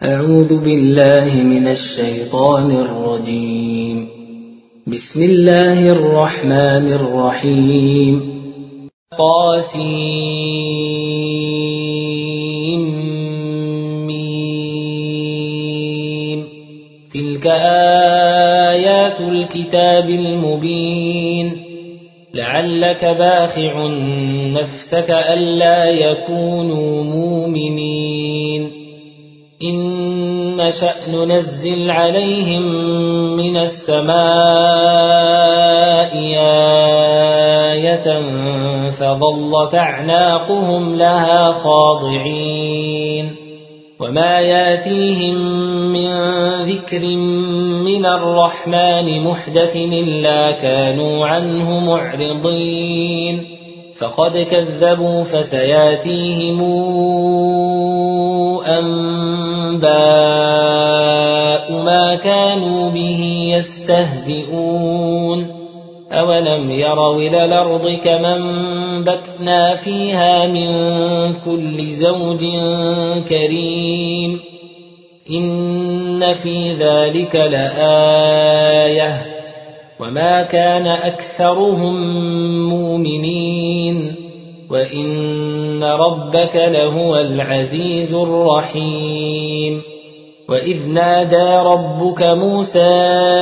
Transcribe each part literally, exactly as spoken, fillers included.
أعوذ بالله من الشيطان الرجيم. بسم الله الرحمن الرحيم. طاسيم. تلك آيات الكتاب المبين. لعلك باخع نفسك ألا يكونوا مؤمنين. إن نشأ ننزل عليهم من السماء آية فظلت أعناقهم لها خاضعين. وما ياتيهم من ذكر من الرحمن محدث إلا كانوا عنه معرضين. فقد كذبوا فسياتيهم أنباء ما كانوا به يستهزئون. أولم يروا إلى الأرض كما أنبتنا فيها من كل زوج كريم. إن في ذلك لآية وما كان أكثرهم مؤمنين وإن ربك لهو العزيز الرحيم. وإذ نادى ربك موسى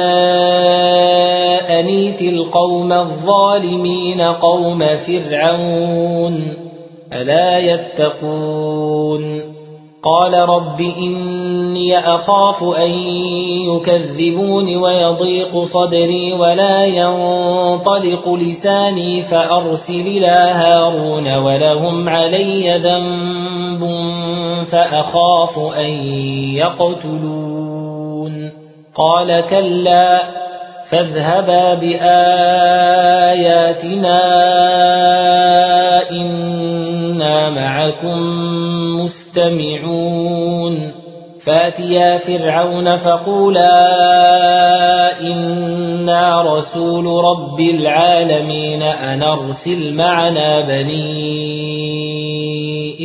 أن ائت القوم الظالمين قوم فرعون ألا يتقون. قال رب إني أخاف أن يكذبون ويضيق صدري ولا ينطلق لساني فأرسل إلى هارون ولهم علي ذنب فأخاف أن يقتلون. قال كلا فاذهبا بآياتنا إنا معكم مستمعون. فاتيا فرعون فقولا إنا رسول رب العالمين أن أرسل معنا بني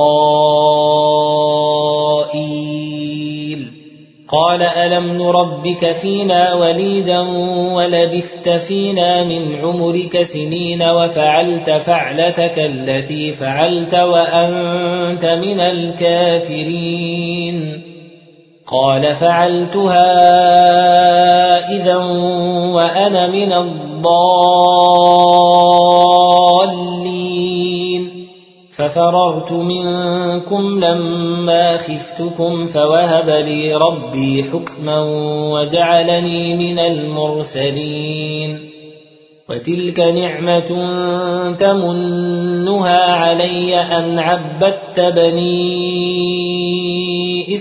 إسرائيل. قال ألم نربك فينا وليدا ولبثت فينا من عمرك سنين وفعلت فعلتك التي فعلت وأنت من الكافرين. قال فعلتها إذا وأنا من الضالين. ففررت منكم لما خفتكم فوهب لي ربي حكما وجعلني من المرسلين. وتلك نعمة تمنها علي أن عبدت بني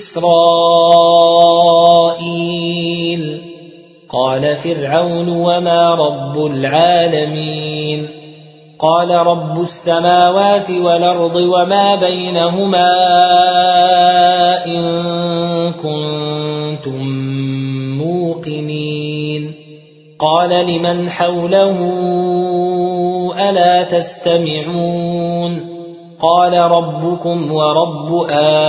إسرائيل. قال فرعون وما رب العالمين. قال رب السماوات والأرض وما بينهما إن كنتم موقنين. قال لمن حوله ألا تستمعون. قال ربكم ورب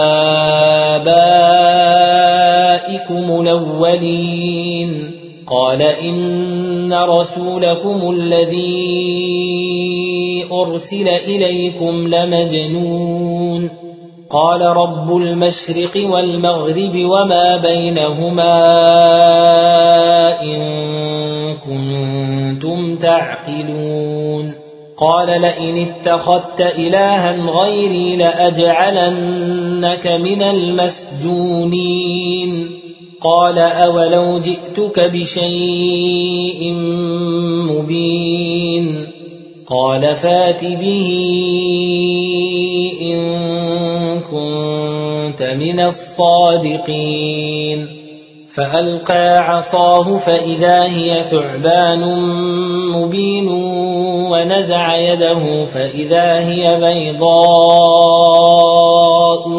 آبائكم الأولين. قال إن رسولكم الذي أرسل إليكم لمجنون. قال رب المشرق والمغرب وما بينهما إن كنتم تعقلون. قال لئن اتخذت إلها غيري لأجعلنك من المسجونين. قال أولو جئتك بشيء مبين. قال فات به إن كنت من الصادقين. فألقى عصاه فإذا هي ثعبان مبين ونزع يده فإذا هي بيضاء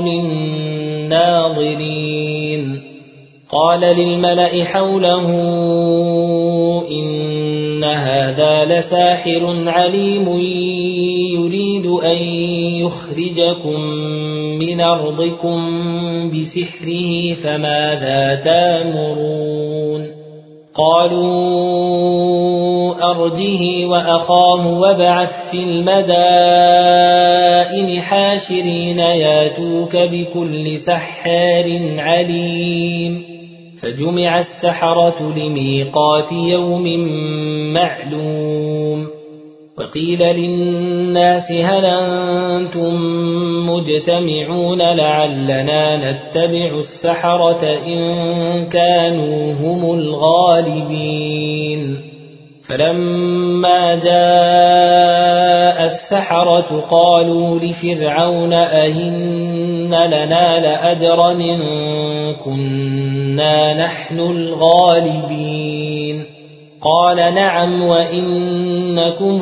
للناظرين. قال للملأ حوله إن هذا لساحر عليم يريد أن يخرجكم من أرضكم بسحره فماذا تأمرون قالوا أرجه وأخاه وابعث في المدائن حاشرين ياتوك بكل سحار عليم فجمع السحرة لميقات يوم معلوم وقيل للناس هل أنتم مجتمعون لعلنا نتبع السحرة إن كانوا هم الغالبين فلما جاء السحرة قالوا لفرعون أئن لنا لأجرا إن كنا نحن الغالبين قال نعم وإنكم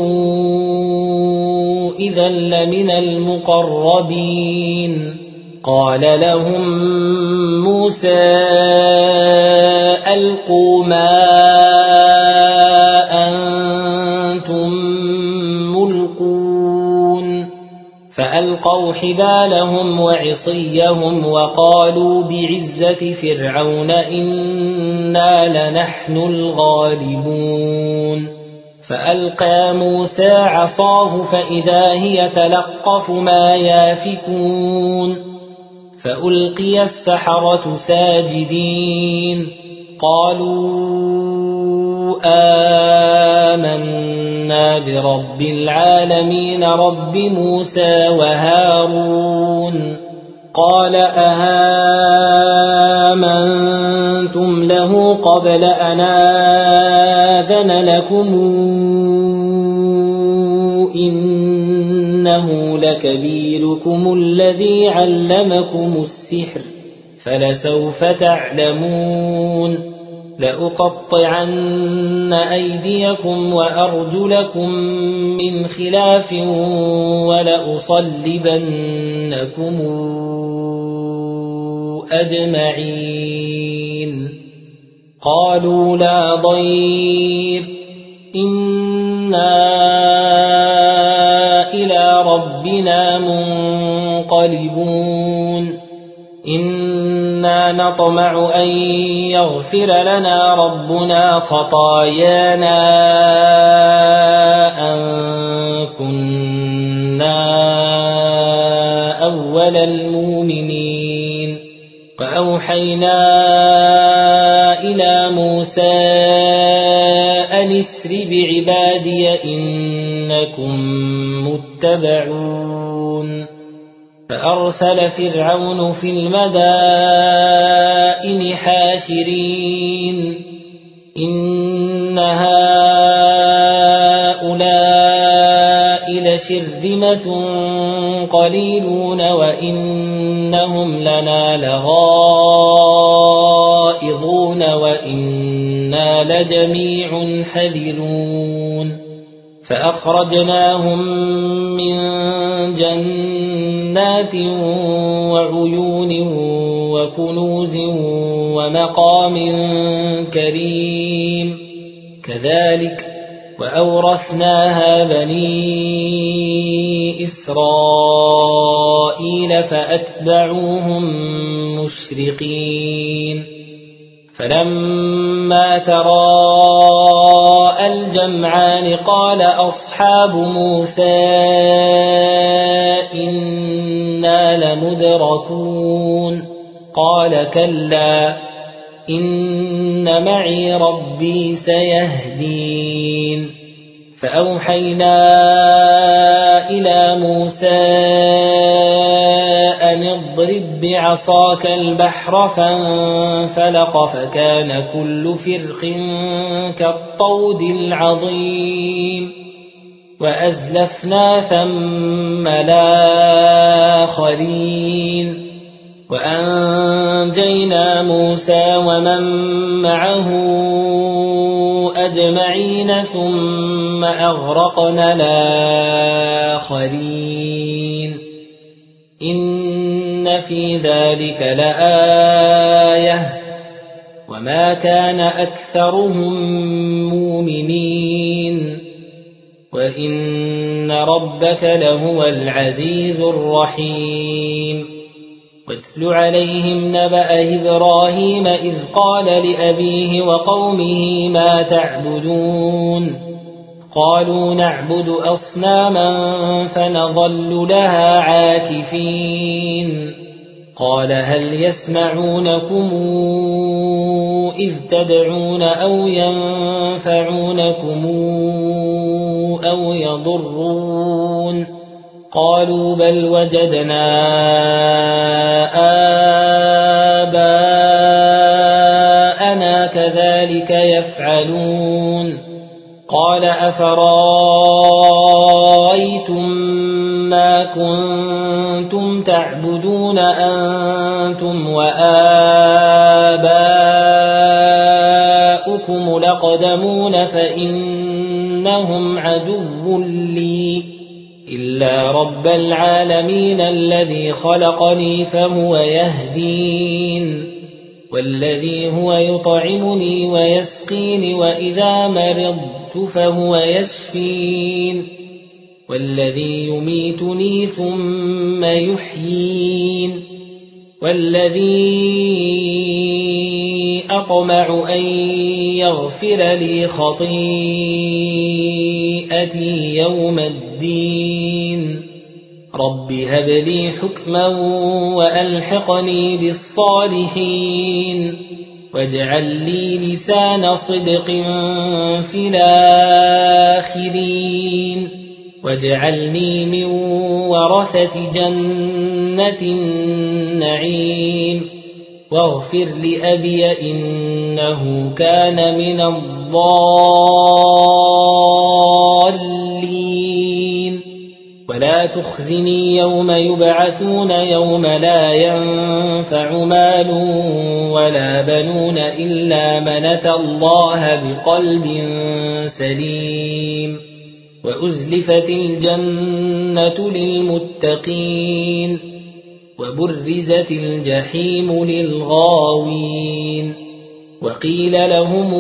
إذا لمن المقربين قال لهم موسى ألقوا ما أنتم ملقون فألقوا حبالهم وعصيهم وقالوا بعزة فرعون إنا لنحن الغالبون فألقى موسى عصاه فإذا هي تلقف ما يافكون فألقي السحرة ساجدين قالوا آمنا برب العالمين رب موسى وهارون قال أهامنتم له قبل أن آذن لكم إنه لكبيركم الذي علمكم السحر فلسوف تعلمون لأقطعن أيديكم وأرجلكم من خلاف ولأصلبنكم أجمعين قالوا لا ضير إنا إلى ربنا منقلبون إنا نطمع أن يغفر لنا ربنا خطايانا أن كنا أول المؤمنين وأوحينا إلى موسى أن اسر بعبادي إنكم متبعون فأرسل فرعون في المدائن حاشرين إن هؤلاء لشرذمة قليلون وإنهم لنا لغائظون وإنا لجميع حذرون فأخرجناهم من جنات وعيون وكنوز ومقام كريم كذلك وأورثناها بني إسرائيل فأتبعوهم مشرقين فلما تراءى الجمعان قال أصحاب موسى إنا لمدركون قال كلا إن معي ربي سيهدين فأوحينا إلى موسى أن اضرب بعصاك البحر فانفلق فكان كل فرق كالطود العظيم وأزلفنا ثم الآخرين وأنجينا موسى ومن معه أجمعين ثم أغرقنا الآخرين إن في ذلك لآية وما كان أكثرهم مؤمنين وإن ربك لهو العزيز الرحيم واتل عليهم نبأ إبراهيم إذ قال لأبيه وقومه ما تعبدون قالوا نعبد أصناما فنظل لها عاكفين قال هل يسمعونكم إذ تدعون أو ينفعونكم أو يضرون قالوا بل وجدنا آباءنا كذلك يفعلون قال أفرأيتم ما كنتم تعبدون أنتم وآباؤكم الأقدمون فإنهم عدو لي إلا رب العالمين الذي خلقني فهو يهدين والذي هو يطعمني ويسقين وإذا مرضت فهو يشفين والذي يميتني ثم يحيين والذي أطمع أن يغفر لي خطيئتي يوم الدين رب هب لي حكما وألحقني بالصالحين واجعل لي لسان صدق في الآخرين واجعلني من ورثة جنة النعيم واغفر لأبي إنه كان من الضالين ولا تخزني يوم يبعثون يوم لا ينفع مال ولا بنون إلا من أتى الله بقلب سليم وأزلفت الجنة للمتقين وبرزت الجحيم للغاوين وقيل لهم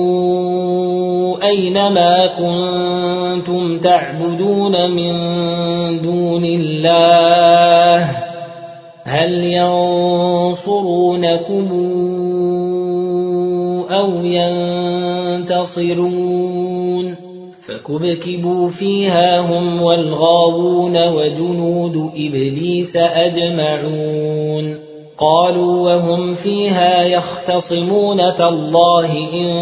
أين ما كنتم تعبدون من دون الله هل ينصرونكم أو ينتصرون فكبكبوا فيها هم والغاوون وجنود إبليس أجمعون قالوا وهم فيها يختصمون تالله إن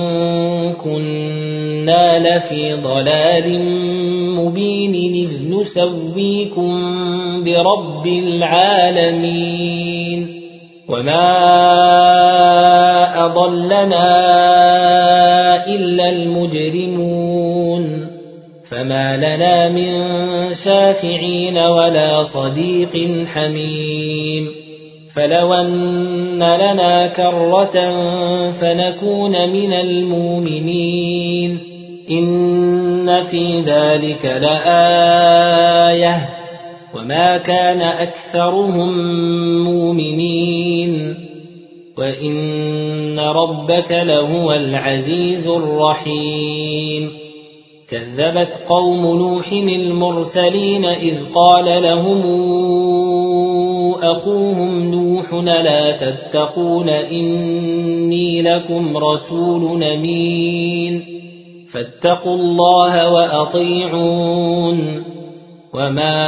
كنا لفي ضلال مبين إذ نسويكم برب العالمين وما أضلنا إلا المجرمون فما لنا من شافعين ولا صديق حميم فلو أن لنا كرة فنكون من المؤمنين إن في ذلك لآية وما كان أكثرهم مؤمنين وإن ربك لهو العزيز الرحيم كذبت قوم نوح المرسلين إذ قال لهم أخوهم نوح لا تتقون إني لكم رسول أمين فاتقوا الله وأطيعون وما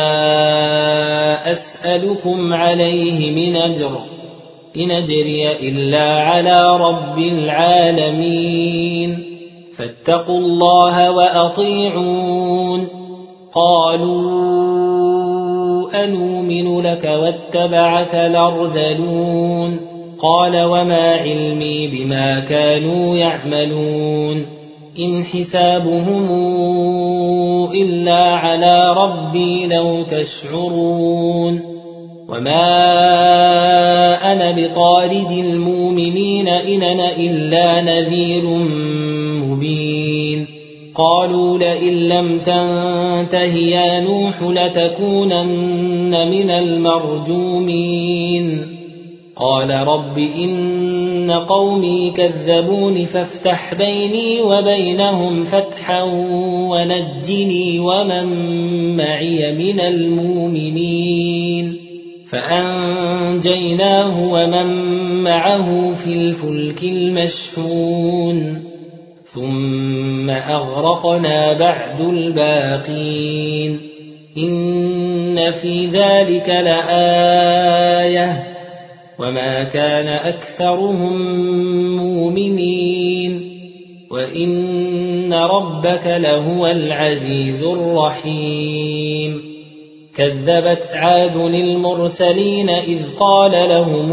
أسألكم عليه من أجر إن أجري إلا على رب العالمين فاتقوا الله وأطيعون قالوا أنؤمن لك واتبعك الأرذلون قال وما علمي بما كانوا يعملون إن حسابهم إلا على ربي لو تشعرون وما أنا بطارد المؤمنين إن أنا إلا نذير مبين قالوا لئن لم تنته يا نوح لتكونن من المرجومين قال رب إن قومي كذبون فافتح بيني وبينهم فتحا ونجني ومن معي من المؤمنين فأنجيناه ومن معه في الفلك المشحون ثم أغرقنا بعد الباقين إن في ذلك لآية وما كان أكثرهم مؤمنين وإن ربك لهو العزيز الرحيم كذبت عاد المرسلين إذ قال لهم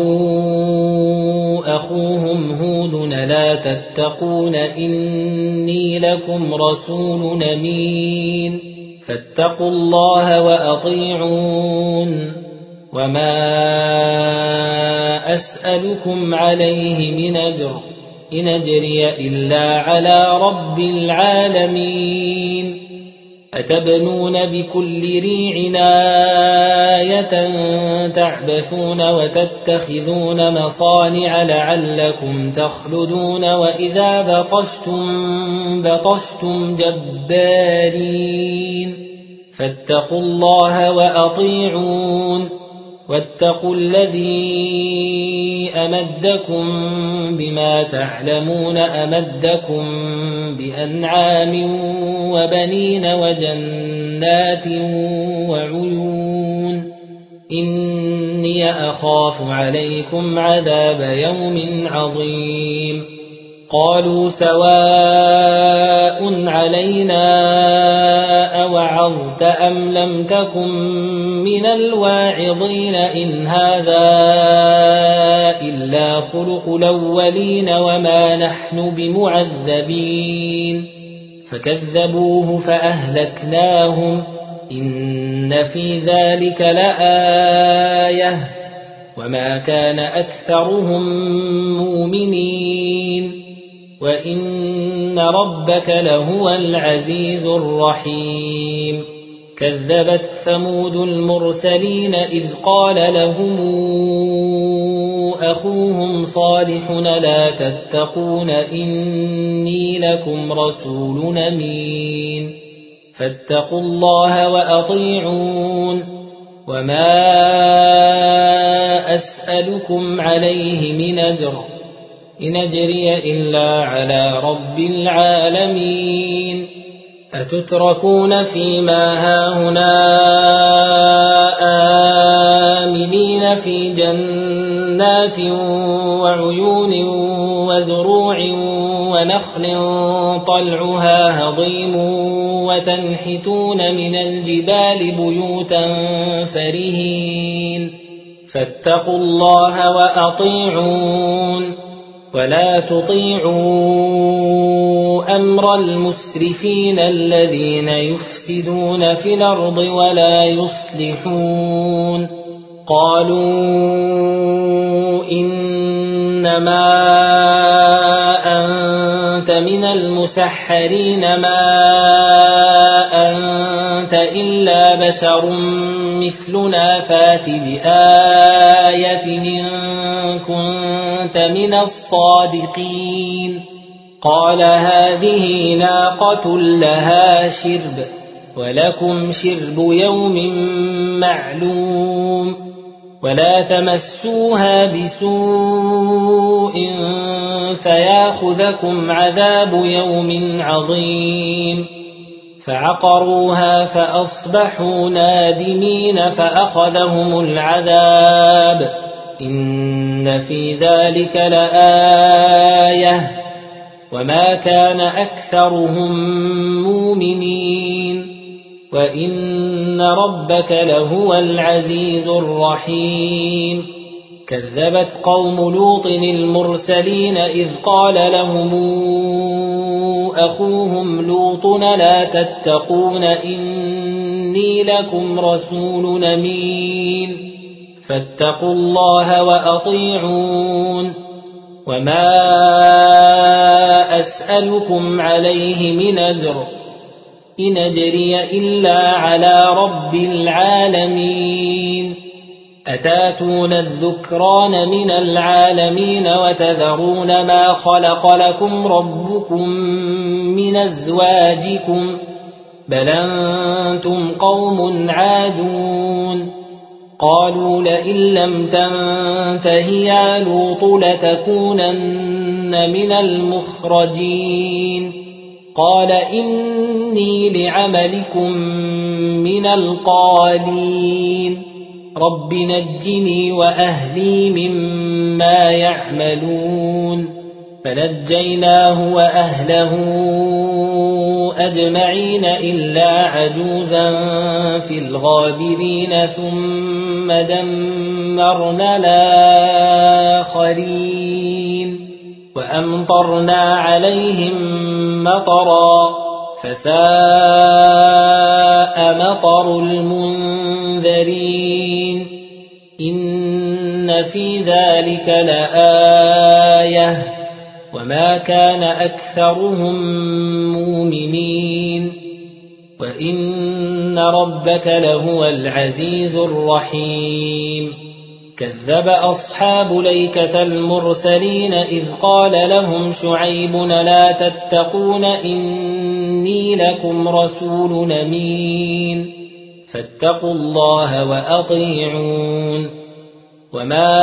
أخوهم هود لا تتقون إني لكم رسول أمين فاتقوا الله وأطيعون وما أسألكم عليه من أجر إن أجري إلا على رب العالمين أتبنون بكل ريع آية تعبثون وتتخذون مصانع لعلكم تخلدون وإذا بطشتم بطشتم جبارين فاتقوا الله وأطيعون واتقوا الذي أمدكم بما تعلمون أمدكم بأنعام وبنين وجنات وعيون إني أخاف عليكم عذاب يوم عظيم قالوا سواء علينا أوعظت أم لم تكن من الواعظين إن هذا إلا خلق الأولين وما نحن بمعذبين فكذبوه فأهلكناهم إن في ذلك لآية وما كان أكثرهم مؤمنين وإن ربك لهو العزيز الرحيم كذبت ثمود المرسلين إذ قال لهم أخوهم صالح لا تتقون إني لكم رسول أمين فاتقوا الله وأطيعون وما أسألكم عليه من أجر إن أجري إلا على رب العالمين أتتركون فيما هاهنا آمنين في جنات وعيون وزروع ونخل طلعها هضيم وتنحتون من الجبال بيوتا فرهين فاتقوا الله وأطيعون ولا تطيعوا أمر المسرفين الذين يفسدون في الأرض ولا يصلحون قالوا إنما أنت من المسحرين ما أنت إلا بشر مثلنا فات بآية إن كنت من الصادقين قال هذه ناقة لها شرب ولكم شرب يوم معلوم ولا تمسوها بسوء فياخذكم عذاب يوم عظيم فعقروها فأصبحوا نادمين فأخذهم العذاب إن في ذلك لآية وما كان أكثرهم مؤمنين وإن ربك لهو العزيز الرحيم كذبت قوم لوط المرسلين إذ قال لهم أخوهم لوط لا تتقون إني لكم رسول أمين فاتقوا الله وأطيعون وما أسألكم عليه من أجر إن أجري إلا على رب العالمين أتاتون الذكران من العالمين وتذرون ما خلق لكم ربكم من أزواجكم بل أنتم قوم عادون قالوا لئن لم تنته يا لوط لتكونن من المخرجين قال إني لعملكم من القالين رب نجني وأهلي مما يعملون فنجيناه وأهله أجمعين إلا عجوزا في الغابرين ثم دمرنا الآخرين وأمطرنا عليهم مطرا فساء مطر المنذرين إن في ذلك لآية وما كان أكثرهم مؤمنين وإن ربك لهو العزيز الرحيم كذب أصحاب ليكة المرسلين إذ قال لهم شعيب لا تتقون إني لكم رسول أمين فاتقوا الله وأطيعون وما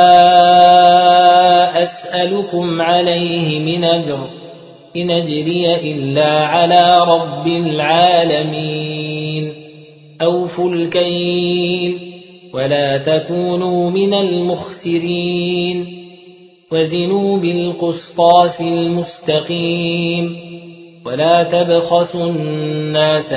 أسألكم عليه من أجر إن أجري إلا على رب العالمين أوفوا الكيل ولا تكونوا من المخسرين وزنوا بالقسطاس المستقيم ولا تبخسوا الناس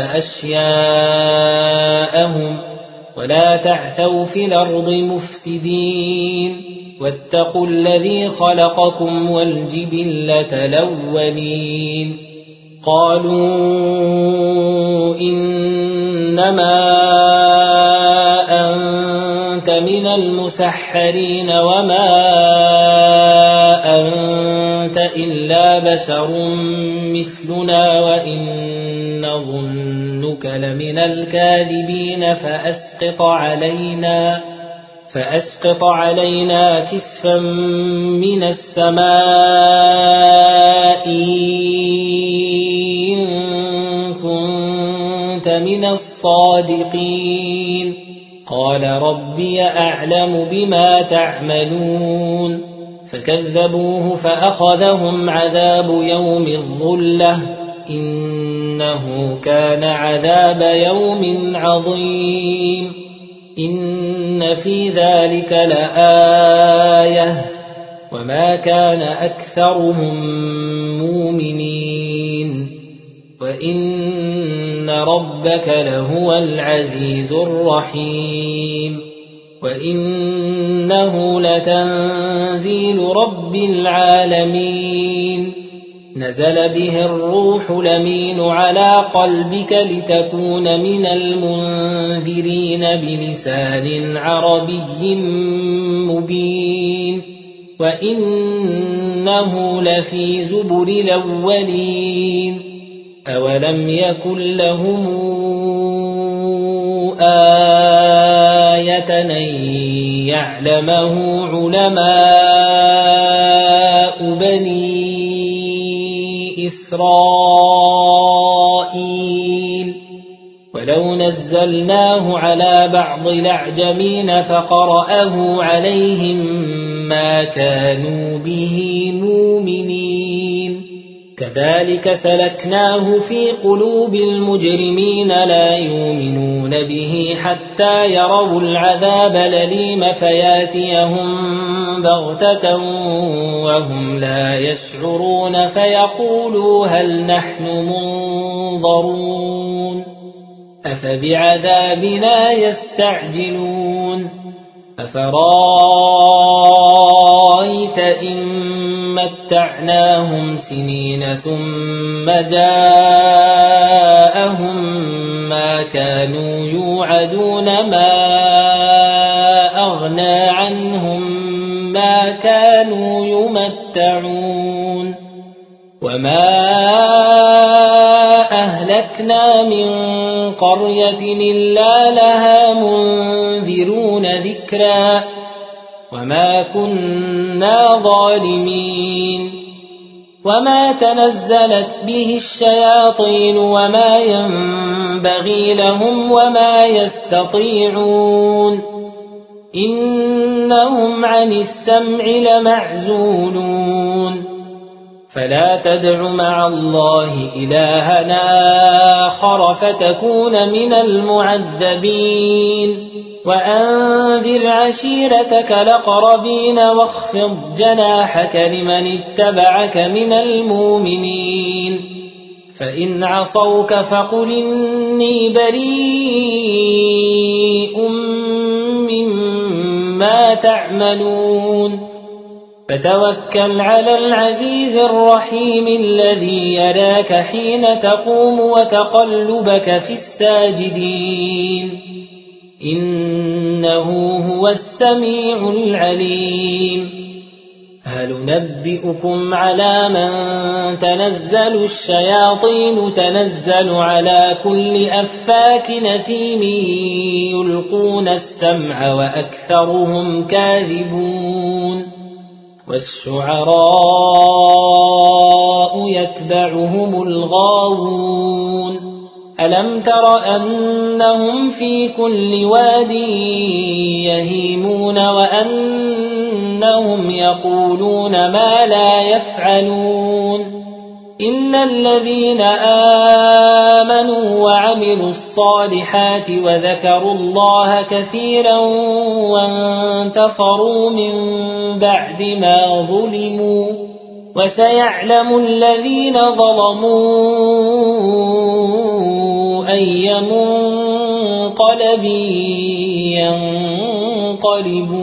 أشياءهم ولا تعثوا في الأرض مفسدين واتقوا الذي خلقكم والجبلة الأولين قالوا إنما أنت من المسحرين وما أنت إلا بشر مثلنا وإن نظنك لمن الكاذبين فأسقط علينا فأسقط علينا كسفا من السماء إن كنت من الصادقين قال ربي أعلم بما تعملون فكذبوه فأخذهم عذاب يوم الظلة إنه كان عذاب يوم عظيم إن في ذلك لآية وما كان أكثرهم مؤمنين وإن ربك لهو العزيز الرحيم وإنه لتنزيل رب العالمين نزل به الروح الأمين على قلبك لتكون من المنذرين بلسان عربي مبين وإنه لفي زبر الأولين أولم يكن لهم آية أن يعلمه علماء بني إسرائيل ولو نزلناه على بعض الأعجمين فقرأه عليهم ما كانوا به مؤمنين كذلك سلكناه في قلوب المجرمين لا يؤمنون به حتى يروا العذاب الأليم فياتيهم بغتة وهم لا يشعرون فيقولوا هل نحن منظرون أفبعذابنا يستعجلون أفرايت إن متعناهم سنين ثم جاءهم ما كانوا يوعدون ما أغنى عنهم ما كانوا يمتعون وما أهلكنا من قرية إلا لها منذرون ذكرا وما كنا ظالمين وما تنزلت به الشياطين وما ينبغي لهم وما يستطيعون إنهم عن السمع لمعزولون فلا تدع مع الله إلهًا آخر فتكون من المعذبين وأنذر عشيرتك الأقربين واخفض جناحك لمن اتبعك من المؤمنين فإن عصوك فقل إني بريء مما تعملون فتوكل على العزيز الرحيم الذي يراك حين تقوم وتقلبك في الساجدين إنه هو السميع العليم هل ننبئكم على من تنزل الشياطين تنزل على كل أفاك نثيم يلقون السمع وأكثرهم كاذبون والشعراء يتبعهم الغاوون ألم تر أنهم في كل واد يهيمون وأنهم يقولون ما لا يفعلون إلا الذين آمنوا وعملوا الصالحات وذكروا الله كثيرا وانتصروا من بعد ما ظلموا وسيعلم الذين ظلموا أي منقلب ينقلبون